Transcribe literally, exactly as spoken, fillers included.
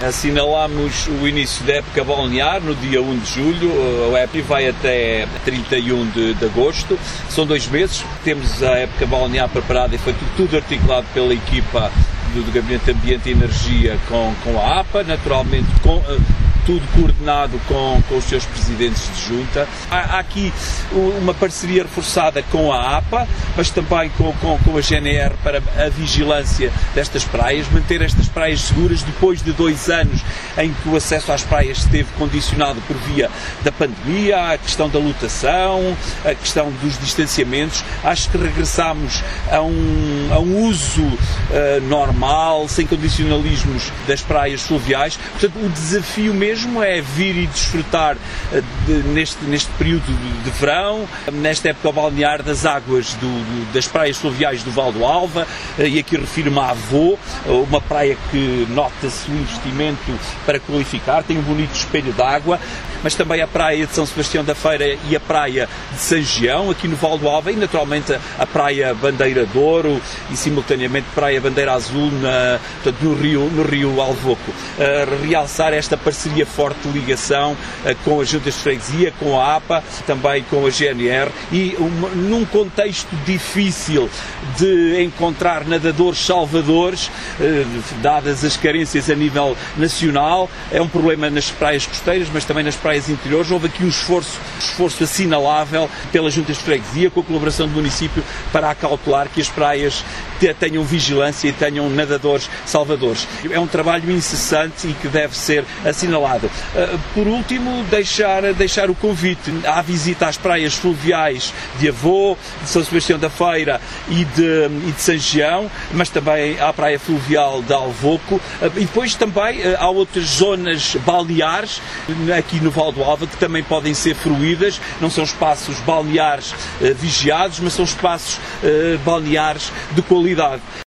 Assinalamos o início da época balnear no dia um de julho, a época vai até trinta e um de agosto, são dois meses, temos a época balnear preparada e foi tudo articulado pela equipa do, do Gabinete de Ambiente e Energia com, com a A P A, naturalmente com tudo coordenado com, com os seus presidentes de junta. Há, há aqui uma parceria reforçada com a A P A, mas também com, com, com a G N R para a vigilância destas praias, manter estas praias seguras depois de dois anos em que o acesso às praias esteve condicionado por via da pandemia, a questão da lotação, a questão dos distanciamentos. Acho que regressámos a um, a um uso uh, normal, sem condicionalismos das praias fluviais. Portanto, o desafio mesmo é vir e desfrutar de, neste, neste período de, de verão, nesta época balnear das águas do, do, das praias fluviais do Val do Alva, e aqui refiro-me a Avô, uma praia que nota-se o investimento para qualificar, tem um bonito espelho d'água, mas também a praia de São Sebastião da Feira e a praia de Sangião, aqui no Val do Alva, e naturalmente a praia Bandeira de Ouro e simultaneamente praia Bandeira Azul na, portanto, no, Rio, no Rio Alvoco. Uh, realçar esta parceria forte de ligação uh, com as juntas de freguesia, com a A P A, também com a G N R, e um, num contexto difícil de encontrar nadadores salvadores, uh, dadas as carências a nível nacional, é um problema nas praias costeiras, mas também nas praias interiores. Houve aqui um esforço, esforço assinalável pelas juntas de freguesia, com a colaboração do município, para acautelar que as praias tenham vigilância e tenham nadadores salvadores. É um trabalho incessante e que deve ser assinalado. Por último, deixar, deixar o convite à visita às praias fluviais de Avô, de São Sebastião da Feira e de, e de Sangião, mas também à praia fluvial de Alvoco, e depois também há outras zonas balneares aqui no Val do Alva que também podem ser fruídas. Não são espaços balneares uh, vigiados, mas são espaços uh, balneares de qualidade.